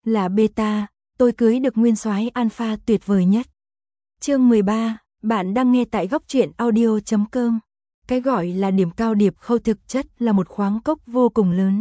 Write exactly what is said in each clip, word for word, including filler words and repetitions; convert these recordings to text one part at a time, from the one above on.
là beta, tôi cưới được nguyên soái alpha tuyệt vời nhất. Chương mười ba, bạn đang nghe tại góc truyện audio chấm com. Cái gọi là điểm cao điệp khâu thực chất là một khoáng cốc vô cùng lớn.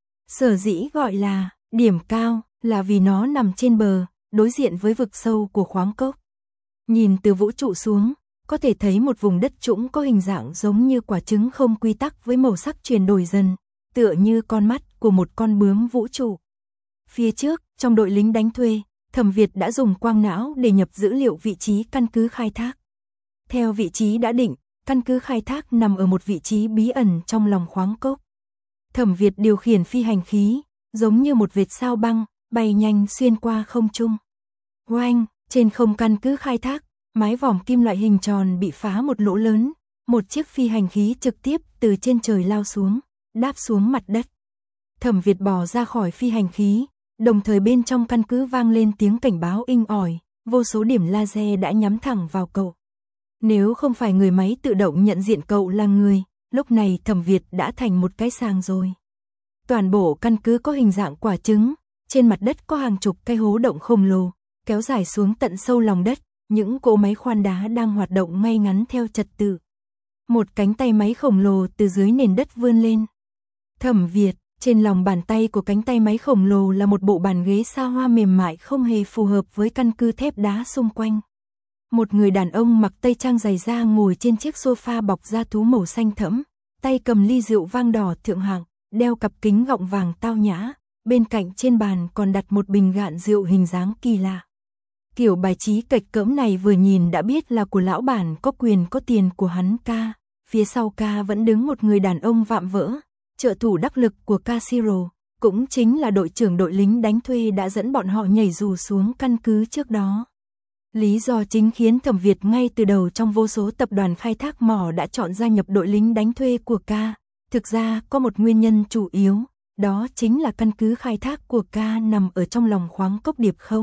Sở dĩ gọi là điểm cao là vì nó nằm trên bờ, đối diện với vực sâu của khoáng cốc. Nhìn từ vũ trụ xuống, có thể thấy một vùng đất trũng có hình dạng giống như quả trứng không quy tắc với màu sắc chuyển đổi dần, tựa như con mắt của một con bướm vũ trụ. Phía trước, trong đội lính đánh thuê, Thẩm Việt đã dùng quang não để nhập dữ liệu vị trí căn cứ khai thác. Theo vị trí đã định, căn cứ khai thác nằm ở một vị trí bí ẩn trong lòng khoáng cốc. Thẩm Việt điều khiển phi hành khí, giống như một vệt sao băng, bay nhanh xuyên qua không trung. Oanh, trên không căn cứ khai thác, mái vòm kim loại hình tròn bị phá một lỗ lớn, một chiếc phi hành khí trực tiếp từ trên trời lao xuống, đáp xuống mặt đất. Thẩm Việt bò ra khỏi phi hành khí, đồng thời bên trong căn cứ vang lên tiếng cảnh báo inh ỏi, vô số điểm laser đã nhắm thẳng vào cậu. Nếu không phải người máy tự động nhận diện cậu là người, lúc này Thẩm Việt đã thành một cái sàng rồi. Toàn bộ căn cứ có hình dạng quả trứng, trên mặt đất có hàng chục cái hố động khổng lồ, kéo dài xuống tận sâu lòng đất, những cỗ máy khoan đá đang hoạt động ngay ngắn theo trật tự. Một cánh tay máy khổng lồ từ dưới nền đất vươn lên. Thẩm Việt, trên lòng bàn tay của cánh tay máy khổng lồ là một bộ bàn ghế sa hoa mềm mại không hề phù hợp với căn cứ thép đá xung quanh. Một người đàn ông mặc tây trang dày da ngồi trên chiếc sofa bọc da thú màu xanh thẫm, tay cầm ly rượu vang đỏ thượng hạng, đeo cặp kính gọng vàng tao nhã, bên cạnh trên bàn còn đặt một bình gạn rượu hình dáng kỳ lạ. Kiểu bài trí kệch cỡm này vừa nhìn đã biết là của lão bản có quyền có tiền của hắn ca, phía sau ca vẫn đứng một người đàn ông vạm vỡ, trợ thủ đắc lực của Casiro, cũng chính là đội trưởng đội lính đánh thuê đã dẫn bọn họ nhảy dù xuống căn cứ trước đó. Lý do chính khiến Thẩm Việt ngay từ đầu trong vô số tập đoàn khai thác mỏ đã chọn gia nhập đội lính đánh thuê của ca, thực ra có một nguyên nhân chủ yếu, đó chính là căn cứ khai thác của ca nằm ở trong lòng khoáng cốc Điệp Khâu.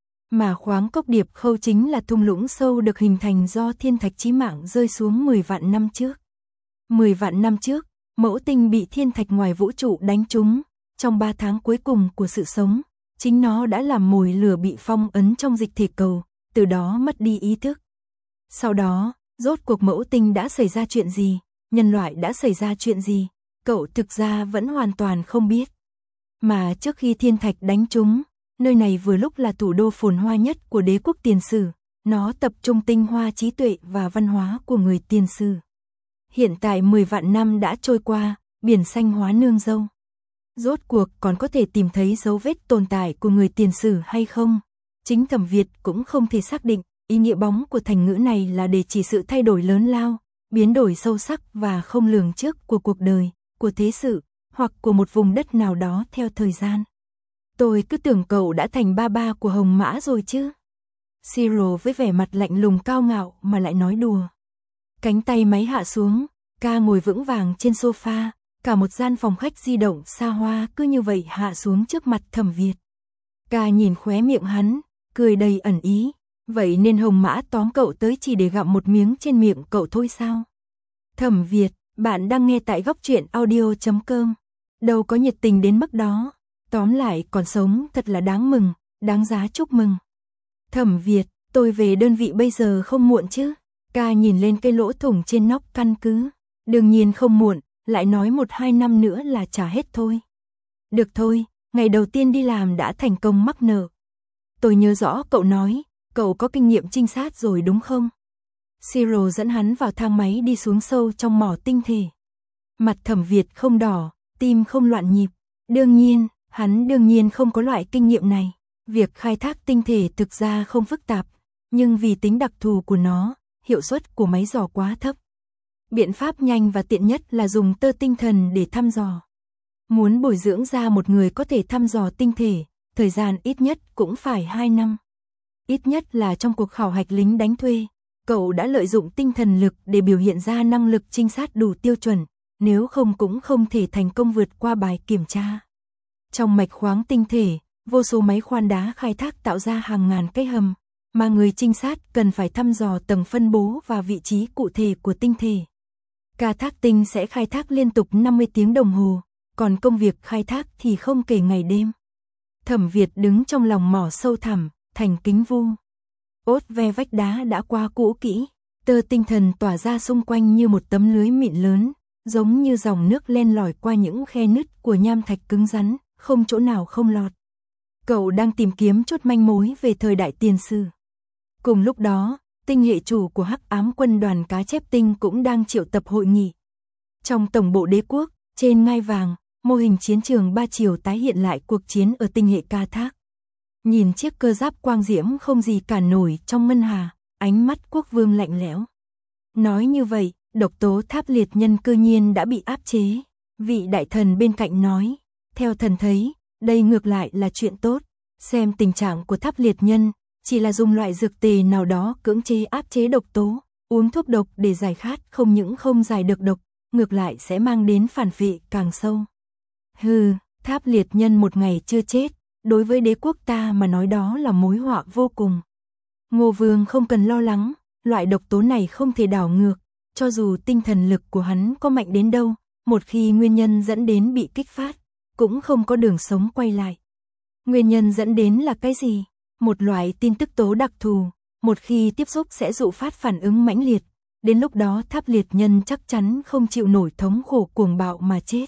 Mà khoáng cốc Điệp Khâu chính là thung lũng sâu được hình thành do thiên thạch chí mạng rơi xuống mười vạn năm trước. mười vạn năm trước, mẫu tinh bị thiên thạch ngoài vũ trụ đánh trúng, trong ba tháng cuối cùng của sự sống, chính nó đã làm mồi lửa bị phong ấn trong dịch thể cầu, từ đó mất đi ý thức. Sau đó, rốt cuộc mẫu tinh đã xảy ra chuyện gì, nhân loại đã xảy ra chuyện gì, cậu thực ra vẫn hoàn toàn không biết. Mà trước khi thiên thạch đánh trúng, nơi này vừa lúc là thủ đô phồn hoa nhất của đế quốc tiền sử, nó tập trung tinh hoa trí tuệ và văn hóa của người tiền sử. Hiện tại mười vạn năm đã trôi qua, biển xanh hóa nương dâu. Rốt cuộc còn có thể tìm thấy dấu vết tồn tại của người tiền sử hay không? Chính Thẩm Việt cũng không thể xác định, ý nghĩa bóng của thành ngữ này là để chỉ sự thay đổi lớn lao, biến đổi sâu sắc và không lường trước của cuộc đời, của thế sự, hoặc của một vùng đất nào đó theo thời gian. Tôi cứ tưởng cậu đã thành ba ba của Hồng Mã rồi chứ. Siro với vẻ mặt lạnh lùng cao ngạo mà lại nói đùa. Cánh tay máy hạ xuống, ca ngồi vững vàng trên sofa, cả một gian phòng khách di động xa hoa cứ như vậy hạ xuống trước mặt Thẩm Việt. Ca nhìn khóe miệng hắn, cười đầy ẩn ý, vậy nên Hồng Mã tóm cậu tới chỉ để gặm một miếng trên miệng cậu thôi sao? Thẩm Việt, bạn đang nghe tại góc truyện audio chấm com. Đâu có nhiệt tình đến mức đó, tóm lại còn sống thật là đáng mừng, đáng giá chúc mừng. Thẩm Việt, tôi về đơn vị bây giờ không muộn chứ? Ca nhìn lên cái lỗ thủng trên nóc căn cứ, đương nhiên không muộn, lại nói một hai năm nữa là trả hết thôi. Được thôi, ngày đầu tiên đi làm đã thành công mắc nợ. Tôi nhớ rõ cậu nói, cậu có kinh nghiệm trinh sát rồi đúng không? Siro dẫn hắn vào thang máy đi xuống sâu trong mỏ tinh thể. Mặt Thẩm Việt không đỏ, tim không loạn nhịp. Đương nhiên, hắn đương nhiên không có loại kinh nghiệm này. Việc khai thác tinh thể thực ra không phức tạp, nhưng vì tính đặc thù của nó, hiệu suất của máy dò quá thấp. Biện pháp nhanh và tiện nhất là dùng tơ tinh thần để thăm dò. Muốn bồi dưỡng ra một người có thể thăm dò tinh thể, thời gian ít nhất cũng phải hai năm. Ít nhất là trong cuộc khảo hạch lính đánh thuê, cậu đã lợi dụng tinh thần lực để biểu hiện ra năng lực trinh sát đủ tiêu chuẩn, nếu không cũng không thể thành công vượt qua bài kiểm tra. Trong mạch khoáng tinh thể, vô số máy khoan đá khai thác tạo ra hàng ngàn cái hầm, mà người trinh sát cần phải thăm dò tầng phân bố và vị trí cụ thể của tinh thể. Ca thác tinh sẽ khai thác liên tục năm mươi tiếng đồng hồ, còn công việc khai thác thì không kể ngày đêm. Thẩm Việt đứng trong lòng mỏ sâu thẳm, thành kính vu. Ốt ve vách đá đã qua cũ kỹ, tơ tinh thần tỏa ra xung quanh như một tấm lưới mịn lớn, giống như dòng nước len lỏi qua những khe nứt của nham thạch cứng rắn, không chỗ nào không lọt. Cậu đang tìm kiếm chút manh mối về thời đại tiền sử. Cùng lúc đó, tinh hệ chủ của Hắc Ám Quân đoàn cá chép tinh cũng đang triệu tập hội nghị. Trong tổng bộ đế quốc, trên ngai vàng, mô hình chiến trường ba chiều tái hiện lại cuộc chiến ở tinh hệ Ca Thác. Nhìn chiếc cơ giáp quang diễm không gì cản nổi trong ngân hà, ánh mắt quốc vương lạnh lẽo. Nói như vậy, độc tố Tháp Liệt Nhân cư nhiên đã bị áp chế. Vị đại thần bên cạnh nói, theo thần thấy, đây ngược lại là chuyện tốt. Xem tình trạng của Tháp Liệt Nhân, chỉ là dùng loại dược tề nào đó cưỡng chế áp chế độc tố, uống thuốc độc để giải khát không những không giải được độc, ngược lại sẽ mang đến phản vệ càng sâu. Hừ, Tháp Liệt Nhân một ngày chưa chết, đối với đế quốc ta mà nói đó là mối họa vô cùng. Ngô Vương không cần lo lắng, loại độc tố này không thể đảo ngược, cho dù tinh thần lực của hắn có mạnh đến đâu, một khi nguyên nhân dẫn đến bị kích phát, cũng không có đường sống quay lại. Nguyên nhân dẫn đến là cái gì? Một loại tin tức tố đặc thù, một khi tiếp xúc sẽ dụ phát phản ứng mãnh liệt, đến lúc đó Tháp Liệt Nhân chắc chắn không chịu nổi thống khổ cuồng bạo mà chết.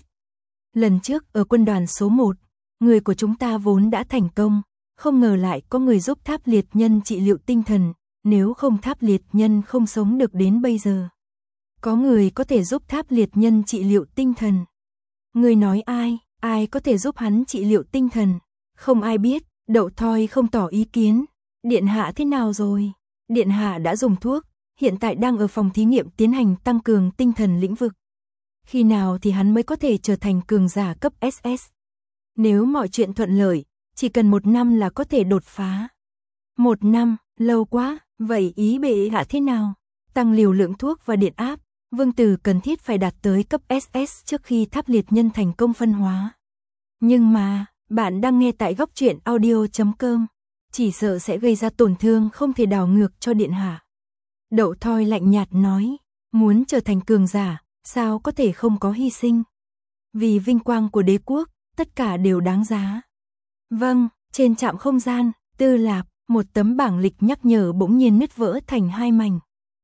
Lần trước ở quân đoàn số một, người của chúng ta vốn đã thành công, không ngờ lại có người giúp Tháp Liệt Nhân trị liệu tinh thần, nếu không Tháp Liệt Nhân không sống được đến bây giờ. Có người có thể giúp Tháp Liệt Nhân trị liệu tinh thần. Người nói ai, ai có thể giúp hắn trị liệu tinh thần? Không ai biết, Đậu Thoi không tỏ ý kiến. Điện hạ thế nào rồi? Điện hạ đã dùng thuốc, hiện tại đang ở phòng thí nghiệm tiến hành tăng cường tinh thần lĩnh vực. Khi nào thì hắn mới có thể trở thành cường giả cấp ét ét? Nếu mọi chuyện thuận lợi, chỉ cần một năm là có thể đột phá. Một năm, lâu quá, vậy ý bệ hạ thế nào? Tăng liều lượng thuốc và điện áp, Vương Tử cần thiết phải đạt tới cấp ét ét trước khi Tháp Liệt Nhân thành công phân hóa. Nhưng mà, bạn đang nghe tại góc truyện audio chấm com, chỉ sợ sẽ gây ra tổn thương không thể đảo ngược cho điện hạ. Đậu Thoi lạnh nhạt nói, muốn trở thành cường giả, sao có thể không có hy sinh? Vì vinh quang của đế quốc, tất cả đều đáng giá. Vâng, trên trạm không gian, Tư Lạp, một tấm bảng lịch nhắc nhở bỗng nhiên nứt vỡ thành hai mảnh.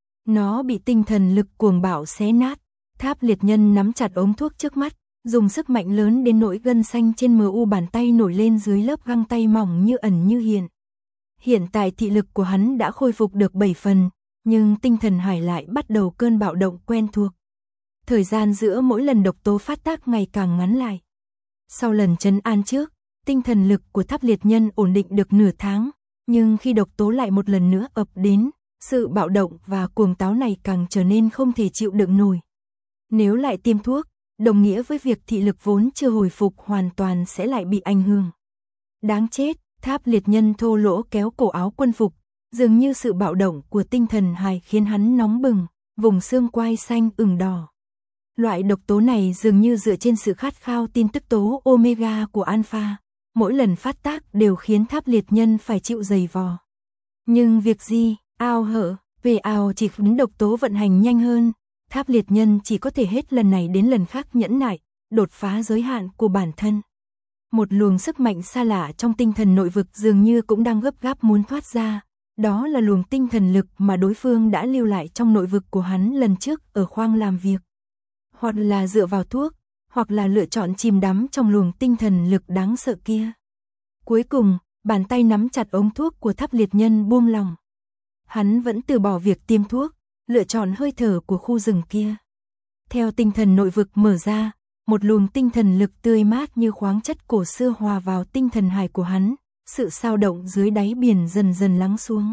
Nó bị tinh thần lực cuồng bạo xé nát. Tháp Liệt Nhân nắm chặt ống thuốc trước mắt, dùng sức mạnh lớn đến nỗi gân xanh trên mờ u bàn tay nổi lên dưới lớp găng tay mỏng như ẩn như hiện. Hiện tại thị lực của hắn đã khôi phục được bảy phần, nhưng tinh thần hải lại bắt đầu cơn bạo động quen thuộc. Thời gian giữa mỗi lần độc tố phát tác ngày càng ngắn lại. Sau lần trấn an trước, tinh thần lực của Tháp Liệt Nhân ổn định được nửa tháng, nhưng khi độc tố lại một lần nữa ập đến, sự bạo động và cuồng táo này càng trở nên không thể chịu đựng nổi. Nếu lại tiêm thuốc, đồng nghĩa với việc thị lực vốn chưa hồi phục hoàn toàn sẽ lại bị ảnh hưởng. Đáng chết, Tháp Liệt Nhân thô lỗ kéo cổ áo quân phục, dường như sự bạo động của tinh thần hài khiến hắn nóng bừng, vùng xương quai xanh ửng đỏ. Loại độc tố này dường như dựa trên sự khát khao tin tức tố Omega của Alpha, mỗi lần phát tác đều khiến Tháp Liệt Nhân phải chịu giày vò. Nhưng việc gì, ao hở, về ao chỉ khiến độc tố vận hành nhanh hơn, Tháp Liệt Nhân chỉ có thể hết lần này đến lần khác nhẫn nại, đột phá giới hạn của bản thân. Một luồng sức mạnh xa lạ trong tinh thần nội vực dường như cũng đang gấp gáp muốn thoát ra, đó là luồng tinh thần lực mà đối phương đã lưu lại trong nội vực của hắn lần trước ở khoang làm việc. Hoặc là dựa vào thuốc, hoặc là lựa chọn chìm đắm trong luồng tinh thần lực đáng sợ kia. Cuối cùng, bàn tay nắm chặt ống thuốc của Tháp Liệt Nhân buông lỏng. Hắn vẫn từ bỏ việc tiêm thuốc, lựa chọn hơi thở của khu rừng kia. Theo tinh thần nội vực mở ra, một luồng tinh thần lực tươi mát như khoáng chất cổ xưa hòa vào tinh thần hải của hắn, sự xao động dưới đáy biển dần dần lắng xuống.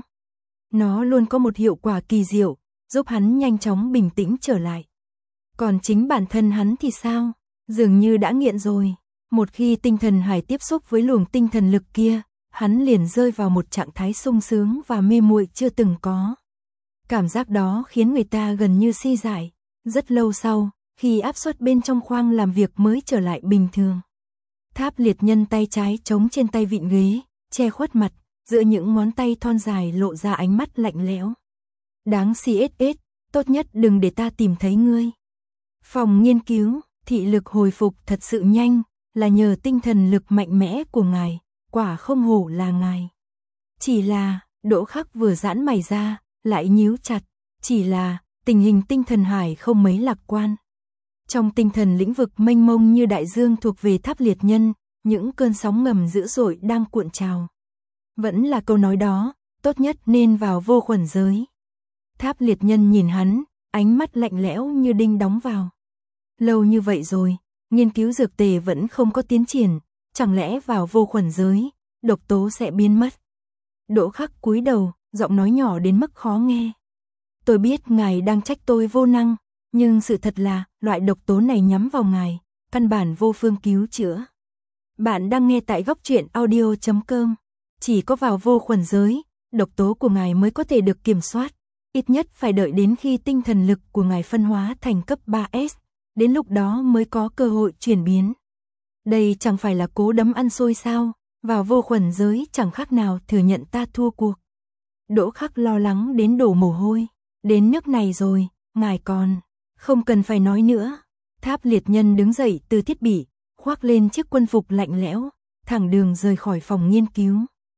Nó luôn có một hiệu quả kỳ diệu, giúp hắn nhanh chóng bình tĩnh trở lại. Còn chính bản thân hắn thì sao? Dường như đã nghiện rồi. Một khi tinh thần hải tiếp xúc với luồng tinh thần lực kia, hắn liền rơi vào một trạng thái sung sướng và mê muội chưa từng có. Cảm giác đó khiến người ta gần như si dại. Rất lâu sau, khi áp suất bên trong khoang làm việc mới trở lại bình thường. Tháp Liệt Nhân tay trái chống trên tay vịn ghế, che khuất mặt, giữa những ngón tay thon dài lộ ra ánh mắt lạnh lẽo. Đáng xê ét ét, tốt nhất đừng để ta tìm thấy ngươi. Phòng nghiên cứu, thị lực hồi phục thật sự nhanh, là nhờ tinh thần lực mạnh mẽ của ngài, quả không hổ là ngài. Chỉ là, Đỗ Khắc vừa giãn mày ra, lại nhíu chặt, chỉ là, tình hình tinh thần hải không mấy lạc quan. Trong tinh thần lĩnh vực mênh mông như đại dương thuộc về Tháp Liệt Nhân, những cơn sóng ngầm dữ dội đang cuộn trào. Vẫn là câu nói đó, tốt nhất nên vào vô khuẩn giới. Tháp Liệt Nhân nhìn hắn, ánh mắt lạnh lẽo như đinh đóng vào. Lâu như vậy rồi, nghiên cứu dược tề vẫn không có tiến triển, chẳng lẽ vào vô khuẩn giới, độc tố sẽ biến mất. Đỗ Khắc cúi đầu, giọng nói nhỏ đến mức khó nghe. Tôi biết ngài đang trách tôi vô năng, nhưng sự thật là, loại độc tố này nhắm vào ngài, căn bản vô phương cứu chữa. Bạn đang nghe tại góc truyện audio chấm com. Chỉ có vào vô khuẩn giới, độc tố của ngài mới có thể được kiểm soát. Ít nhất phải đợi đến khi tinh thần lực của ngài phân hóa thành cấp ba S, đến lúc đó mới có cơ hội chuyển biến. Đây chẳng phải là cố đấm ăn xôi sao, vào vô khuẩn giới chẳng khác nào thừa nhận ta thua cuộc. Đỗ Khắc lo lắng đến đổ mồ hôi, đến nước này rồi, ngài còn, không cần phải nói nữa. Tháp Liệt Nhân đứng dậy từ thiết bị, khoác lên chiếc quân phục lạnh lẽo, thẳng đường rời khỏi phòng nghiên cứu.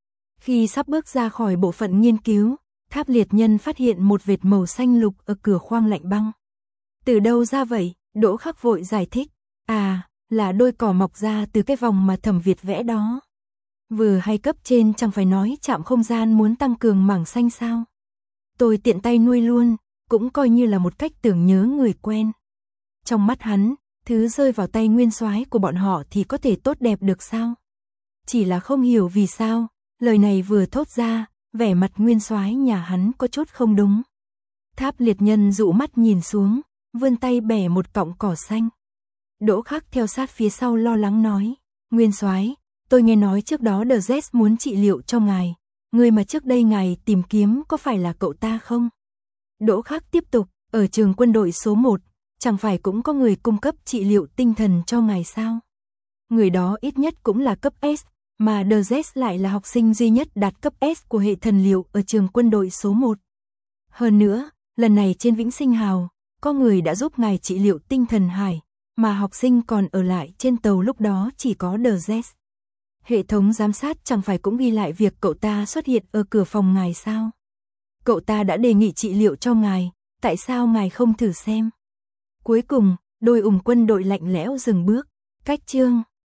Khi sắp bước ra khỏi bộ phận nghiên cứu, Tháp Liệt Nhân phát hiện một vệt màu xanh lục ở cửa khoang lạnh băng. Từ đâu ra vậy? Đỗ Khắc vội giải thích. À, là đôi cỏ mọc ra từ cái vòng mà Thẩm Việt vẽ đó. Vừa hay cấp trên chẳng phải nói trạm không gian muốn tăng cường mảng xanh sao? Tôi tiện tay nuôi luôn, cũng coi như là một cách tưởng nhớ người quen. Trong mắt hắn, thứ rơi vào tay nguyên soái của bọn họ thì có thể tốt đẹp được sao? Chỉ là không hiểu vì sao, lời này vừa thốt ra, vẻ mặt nguyên soái nhà hắn có chút không đúng. Tháp Liệt Nhân dụ mắt nhìn xuống, vươn tay bẻ một cọng cỏ xanh. Đỗ Khắc theo sát phía sau lo lắng nói, nguyên soái, tôi nghe nói trước đó The Z muốn trị liệu cho ngài, người mà trước đây ngài tìm kiếm có phải là cậu ta không? Đỗ Khắc tiếp tục, ở trường quân đội số một, chẳng phải cũng có người cung cấp trị liệu tinh thần cho ngài sao? Người đó ít nhất cũng là cấp S, mà The Z lại là học sinh duy nhất đạt cấp S của hệ thần liệu ở trường quân đội số một. Hơn nữa, lần này trên Vĩnh Sinh Hào, có người đã giúp ngài trị liệu tinh thần hải, mà học sinh còn ở lại trên tàu lúc đó chỉ có The Z. Hệ thống giám sát chẳng phải cũng ghi lại việc cậu ta xuất hiện ở cửa phòng ngài sao? Cậu ta đã đề nghị trị liệu cho ngài, tại sao ngài không thử xem? Cuối cùng, đôi ủng quân đội lạnh lẽo dừng bước, cách chương